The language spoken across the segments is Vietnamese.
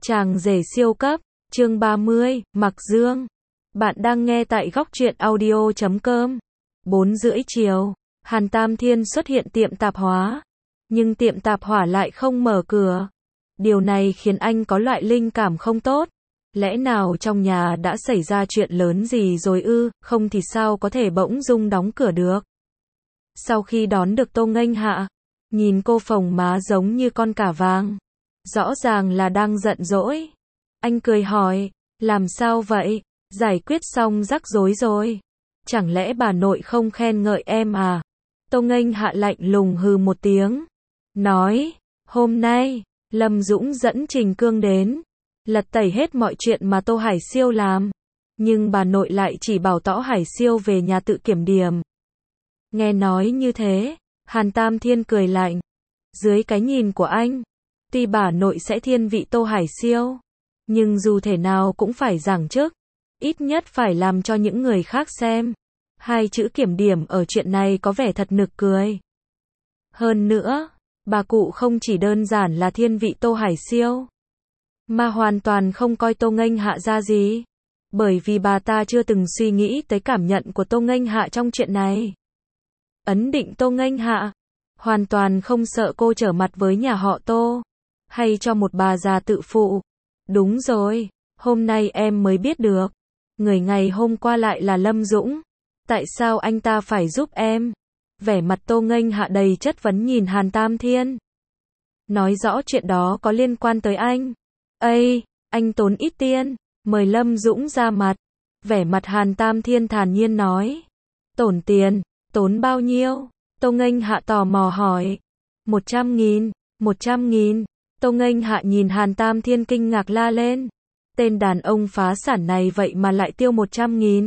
Chàng rể siêu cấp, chương 30, Mặc Dương. Bạn đang nghe tại góc truyện audio.com. 4:30 chiều, Hàn Tam Thiên xuất hiện tiệm tạp hóa. Nhưng tiệm tạp hóa lại không mở cửa. Điều này khiến anh có loại linh cảm không tốt. Lẽ nào trong nhà đã xảy ra chuyện lớn gì rồi ư, không thì sao có thể bỗng dưng đóng cửa được. Sau khi đón được Tô Nghênh Hạ, nhìn cô phồng má giống như con cà vàng. Rõ ràng là đang giận dỗi. Anh cười hỏi, làm sao vậy? Giải quyết xong rắc rối rồi. Chẳng lẽ bà nội không khen ngợi em à? Tô Nghênh Hạ lạnh lùng hừ một tiếng. Nói, hôm nay, Lâm Dũng dẫn Trình Cương đến. Lật tẩy hết mọi chuyện mà Tô Hải Siêu làm. Nhưng bà nội lại chỉ bảo Tô Hải Siêu về nhà tự kiểm điểm. Nghe nói như thế, Hàn Tam Thiên cười lạnh. Dưới cái nhìn của anh, tuy bà nội sẽ thiên vị Tô Hải Siêu, nhưng dù thể nào cũng phải giảng chức. Ít nhất phải làm cho những người khác xem. Hai chữ kiểm điểm ở chuyện này có vẻ thật nực cười. Hơn nữa, bà cụ không chỉ đơn giản là thiên vị Tô Hải Siêu, mà hoàn toàn không coi Tô Nghênh Hạ ra gì. Bởi vì bà ta chưa từng suy nghĩ tới cảm nhận của Tô Nghênh Hạ trong chuyện này. Ấn định Tô Nghênh Hạ, hoàn toàn không sợ cô trở mặt với nhà họ Tô, hay cho một bà già tự phụ. Đúng rồi, hôm nay em mới biết được, người ngày hôm qua lại là Lâm Dũng. Tại sao anh ta phải giúp em? Vẻ mặt Tô Nghênh Hạ đầy chất vấn nhìn Hàn Tam Thiên. Nói rõ chuyện đó có liên quan tới anh. Ây, anh tốn ít tiền, mời Lâm Dũng ra mặt. Vẻ mặt Hàn Tam Thiên thản nhiên nói. Tổn tiền, tốn bao nhiêu? Tô Nghênh Hạ tò mò hỏi. 100.000, 100.000. Tô Nghênh Hạ nhìn Hàn Tam Thiên kinh ngạc la lên. Tên đàn ông phá sản này vậy mà lại tiêu 100.000.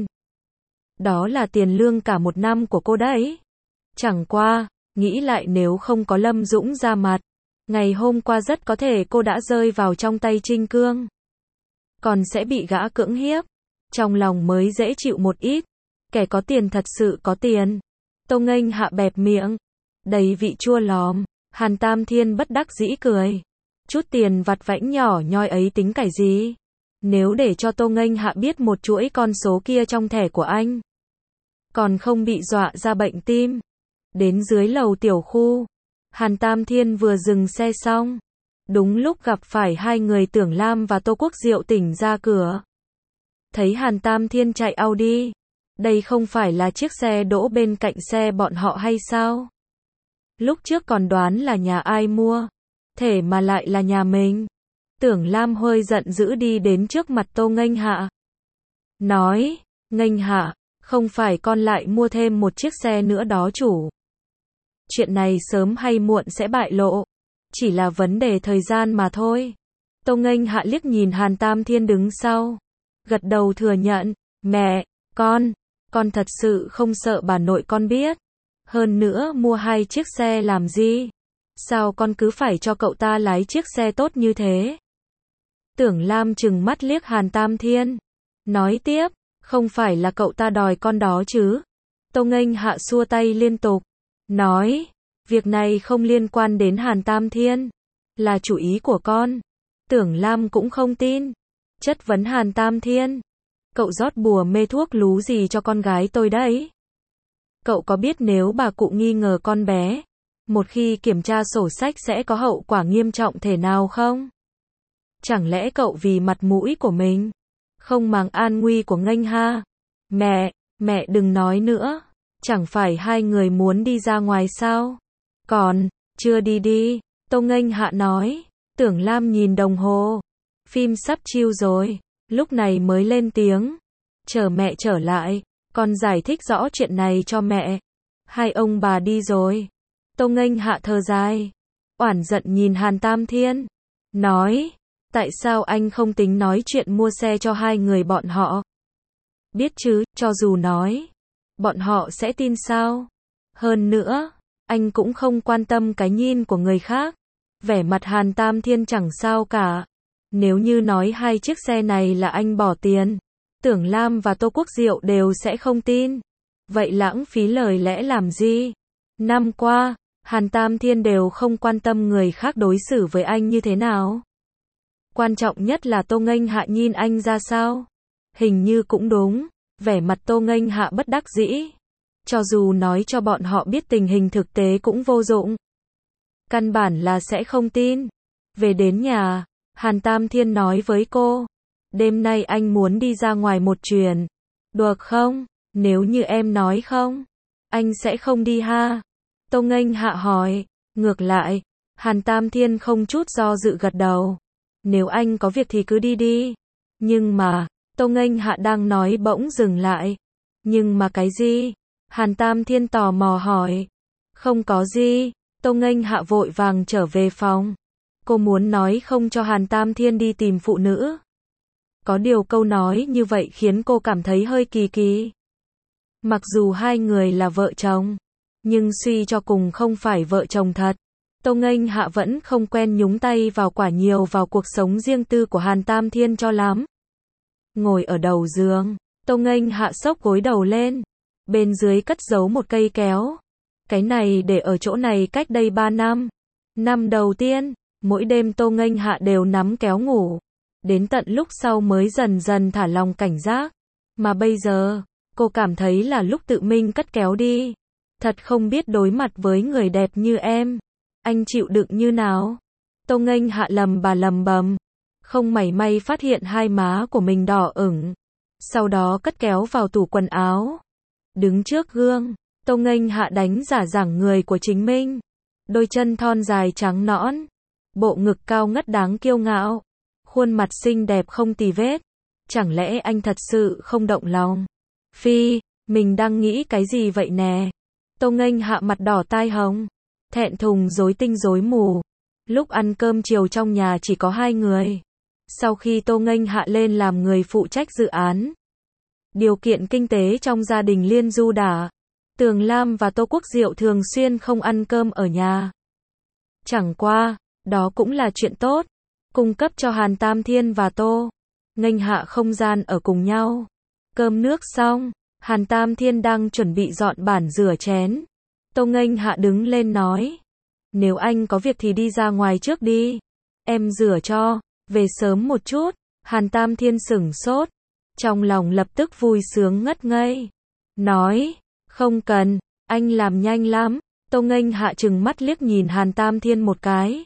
Đó là tiền lương cả một năm của cô đấy. Chẳng qua, nghĩ lại nếu không có Lâm Dũng ra mặt, ngày hôm qua rất có thể cô đã rơi vào trong tay Trình Cương. Còn sẽ bị gã cưỡng hiếp. Trong lòng mới dễ chịu một ít. Kẻ có tiền thật sự có tiền. Tô Nghênh Hạ bẹp miệng, đầy vị chua lòm. Hàn Tam Thiên bất đắc dĩ cười. Chút tiền vặt vãnh nhỏ nhoi ấy tính cái gì? Nếu để cho Tô Nghênh Hạ biết một chuỗi con số kia trong thẻ của anh, còn không bị dọa ra bệnh tim. Đến dưới lầu tiểu khu, Hàn Tam Thiên vừa dừng xe xong. Đúng lúc gặp phải hai người Tưởng Lam và Tô Quốc Diệu tỉnh ra cửa. Thấy Hàn Tam Thiên chạy Audi. Đây không phải là chiếc xe đỗ bên cạnh xe bọn họ hay sao? Lúc trước còn đoán là nhà ai mua. Thể mà lại là nhà mình. Tưởng Lam hơi giận dữ đi đến trước mặt Tô Nghênh Hạ. Nói, Nghênh Hạ, không phải con lại mua thêm một chiếc xe nữa đó chủ. Chuyện này sớm hay muộn sẽ bại lộ. Chỉ là vấn đề thời gian mà thôi. Tô Nghênh Hạ liếc nhìn Hàn Tam Thiên đứng sau. Gật đầu thừa nhận, mẹ, con thật sự không sợ bà nội con biết. Hơn nữa mua hai chiếc xe làm gì? Sao con cứ phải cho cậu ta lái chiếc xe tốt như thế? Tưởng Lam trừng mắt liếc Hàn Tam Thiên. Nói tiếp, không phải là cậu ta đòi con đó chứ? Tô Nghênh Hạ xua tay liên tục. Nói, việc này không liên quan đến Hàn Tam Thiên. Là chủ ý của con. Tưởng Lam cũng không tin. Chất vấn Hàn Tam Thiên. Cậu rót bùa mê thuốc lú gì cho con gái tôi đấy? Cậu có biết nếu bà cụ nghi ngờ con bé, một khi kiểm tra sổ sách sẽ có hậu quả nghiêm trọng thế nào không? Chẳng lẽ cậu vì mặt mũi của mình, không màng an nguy của Nghênh Hạ? Mẹ đừng nói nữa. Chẳng phải hai người muốn đi ra ngoài sao? Còn, chưa đi. Tô Nghênh Hạ nói. Tưởng Lam nhìn đồng hồ. Phim sắp chiếu rồi. Lúc này mới lên tiếng. Chờ mẹ trở lại, con giải thích rõ chuyện này cho mẹ. Hai ông bà đi rồi. Tô Nghênh Hạ thở dài, oản giận nhìn Hàn Tam Thiên. Nói, tại sao anh không tính nói chuyện mua xe cho hai người bọn họ? Biết chứ, cho dù nói, bọn họ sẽ tin sao? Hơn nữa, anh cũng không quan tâm cái nhìn của người khác. Vẻ mặt Hàn Tam Thiên chẳng sao cả. Nếu như nói hai chiếc xe này là anh bỏ tiền, Tưởng Lam và Tô Quốc Diệu đều sẽ không tin. Vậy lãng phí lời lẽ làm gì? Năm qua, Hàn Tam Thiên đều không quan tâm người khác đối xử với anh như thế nào. Quan trọng nhất là Tô Nghênh Hạ nhìn anh ra sao? Hình như cũng đúng. Vẻ mặt Tô Nghênh Hạ bất đắc dĩ. Cho dù nói cho bọn họ biết tình hình thực tế cũng vô dụng. Căn bản là sẽ không tin. Về đến nhà, Hàn Tam Thiên nói với cô. Đêm nay anh muốn đi ra ngoài một chuyến. Được không? Nếu như em nói không, anh sẽ không đi ha. Tô Nghênh Hạ hỏi. Ngược lại, Hàn Tam Thiên không chút do dự gật đầu. Nếu anh có việc thì cứ đi đi. Nhưng mà, Tô Nghênh Hạ đang nói bỗng dừng lại. Nhưng mà cái gì? Hàn Tam Thiên tò mò hỏi. Không có gì. Tô Nghênh Hạ vội vàng trở về phòng. Cô muốn nói không cho Hàn Tam Thiên đi tìm phụ nữ. Có điều câu nói như vậy khiến cô cảm thấy hơi kỳ kỳ. Mặc dù hai người là vợ chồng, nhưng suy cho cùng không phải vợ chồng thật. Tô Nghênh Hạ vẫn không quen nhúng tay vào quá nhiều vào cuộc sống riêng tư của Hàn Tam Thiên cho lắm. Ngồi ở đầu giường, Tô Nghênh Hạ xốc gối đầu lên. Bên dưới cất giấu một cây kéo. Cái này để ở chỗ này cách đây 3 năm. Năm đầu tiên, mỗi đêm Tô Nghênh Hạ đều nắm kéo ngủ. Đến tận lúc sau mới dần dần thả lòng cảnh giác. Mà bây giờ, cô cảm thấy là lúc tự mình cất kéo đi. Thật không biết đối mặt với người đẹp như em, anh chịu đựng như nào? Tô Nghênh Hạ lầm bầm, không mảy may phát hiện hai má của mình đỏ ửng. Sau đó cất kéo vào tủ quần áo. Đứng trước gương, Tô Nghênh Hạ đánh giả dẳng người của chính mình. Đôi chân thon dài trắng nõn, bộ ngực cao ngất đáng kiêu ngạo, khuôn mặt xinh đẹp không tì vết. Chẳng lẽ anh thật sự không động lòng? Phi, mình đang nghĩ cái gì vậy nè? Tô Nghênh Hạ mặt đỏ tai hồng, thẹn thùng rối tinh rối mù. Lúc ăn cơm chiều trong nhà chỉ có 2 người. Sau khi Tô Nghênh Hạ lên làm người phụ trách dự án, điều kiện kinh tế trong gia đình liên du đả. Tường Lam và Tô Quốc Diệu thường xuyên không ăn cơm ở nhà. Chẳng qua, đó cũng là chuyện tốt, cung cấp cho Hàn Tam Thiên và Tô Nghênh Hạ không gian ở cùng nhau. Cơm nước xong, Hàn Tam Thiên đang chuẩn bị dọn bàn rửa chén. Tô Nghênh Hạ đứng lên nói. Nếu anh có việc thì đi ra ngoài trước đi. Em rửa cho, về sớm một chút. Hàn Tam Thiên sửng sốt. Trong lòng lập tức vui sướng ngất ngây. Nói, không cần, anh làm nhanh lắm. Tô Nghênh Hạ trừng mắt liếc nhìn Hàn Tam Thiên một cái.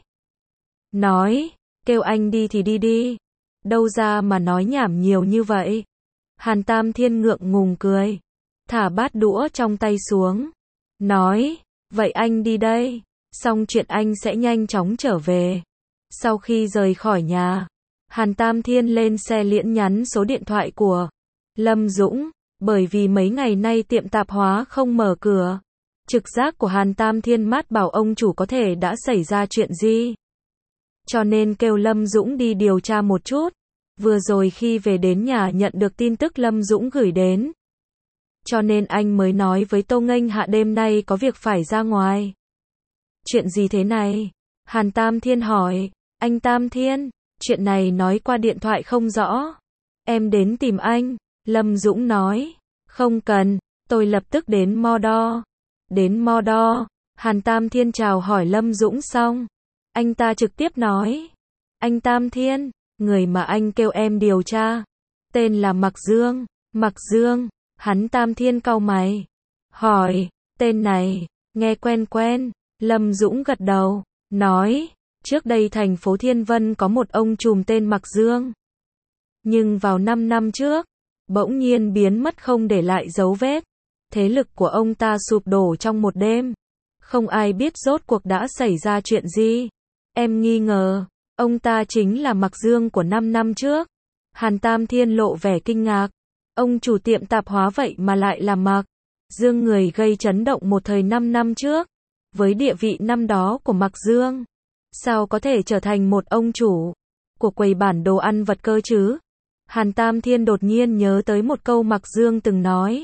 Nói, kêu anh đi thì đi đi. Đâu ra mà nói nhảm nhiều như vậy. Hàn Tam Thiên ngượng ngùng cười. Thả bát đũa trong tay xuống. Nói, vậy anh đi đây. Xong chuyện anh sẽ nhanh chóng trở về. Sau khi rời khỏi nhà, Hàn Tam Thiên lên xe liễn nhắn số điện thoại của Lâm Dũng. Bởi vì mấy ngày nay tiệm tạp hóa không mở cửa. Trực giác của Hàn Tam Thiên mát bảo ông chủ có thể đã xảy ra chuyện gì. Cho nên kêu Lâm Dũng đi điều tra một chút. Vừa rồi khi về đến nhà nhận được tin tức Lâm Dũng gửi đến. Cho nên anh mới nói với Tô Nghênh Hạ đêm nay có việc phải ra ngoài. Chuyện gì thế này? Hàn Tam Thiên hỏi. Anh Tam Thiên, chuyện này nói qua điện thoại không rõ. Em đến tìm anh. Lâm Dũng nói. Không cần, tôi lập tức đến Mordor. Đến Mordor, Hàn Tam Thiên chào hỏi Lâm Dũng xong. Anh ta trực tiếp nói. Anh Tam Thiên, người mà anh kêu em điều tra, tên là Mạc Dương. Mạc Dương, hắn Tam Thiên cau mày. Hỏi, tên này, nghe quen quen. Lâm Dũng gật đầu, nói, trước đây thành phố Thiên Vân có một ông trùm tên Mạc Dương. Nhưng vào 5 năm trước, bỗng nhiên biến mất không để lại dấu vết. Thế lực của ông ta sụp đổ trong một đêm. Không ai biết rốt cuộc đã xảy ra chuyện gì. Em nghi ngờ, ông ta chính là Mạc Dương của 5 năm trước. Hàn Tam Thiên lộ vẻ kinh ngạc. Ông chủ tiệm tạp hóa vậy mà lại là Mạc Dương, người gây chấn động một thời 5 năm trước. Với địa vị năm đó của Mạc Dương, sao có thể trở thành một ông chủ của quầy bản đồ ăn vặt cơ chứ? Hàn Tam Thiên đột nhiên nhớ tới một câu Mạc Dương từng nói.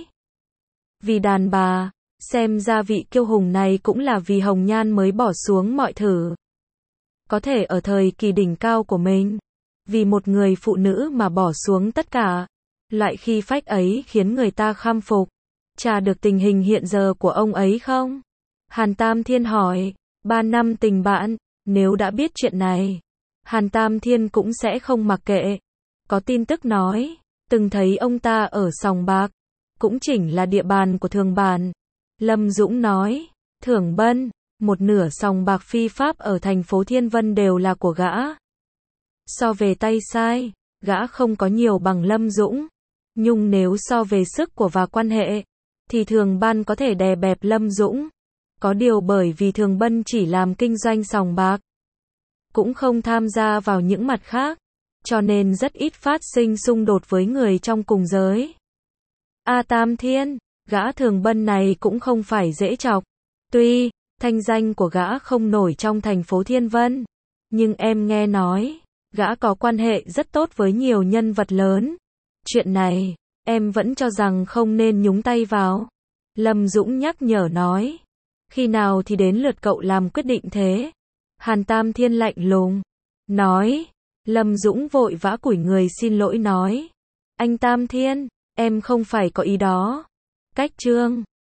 Vì đàn bà, xem ra vị kiêu hùng này cũng là vì hồng nhan mới bỏ xuống mọi thứ. Có thể ở thời kỳ đỉnh cao của mình, vì một người phụ nữ mà bỏ xuống tất cả. Loại khí phách ấy khiến người ta khâm phục. Tra được tình hình hiện giờ của ông ấy không? Hàn Tam Thiên hỏi. 3 năm tình bạn, nếu đã biết chuyện này. Hàn Tam Thiên cũng sẽ không mặc kệ. Có tin tức nói, từng thấy ông ta ở sòng bạc, cũng chỉnh là địa bàn của Thường Bản. Lâm Dũng nói, Thưởng Bân, một nửa sòng bạc phi pháp ở thành phố Thiên Vân đều là của gã. So về tay sai, gã không có nhiều bằng Lâm Dũng. Nhưng nếu so về sức của và quan hệ, thì Thường Ban có thể đè bẹp Lâm Dũng. Có điều bởi vì Thường Bân chỉ làm kinh doanh sòng bạc, cũng không tham gia vào những mặt khác, cho nên rất ít phát sinh xung đột với người trong cùng giới. A Tam Thiên, gã Thường Bân này cũng không phải dễ chọc. Tuy thanh danh của gã không nổi trong thành phố Thiên Vân, nhưng em nghe nói, gã có quan hệ rất tốt với nhiều nhân vật lớn. Chuyện này, em vẫn cho rằng không nên nhúng tay vào. Lâm Dũng nhắc nhở nói, khi nào thì đến lượt cậu làm quyết định thế? Hàn Tam Thiên lạnh lùng nói. Lâm Dũng vội vã cúi người xin lỗi nói, anh Tam Thiên, em không phải có ý đó. Cách chương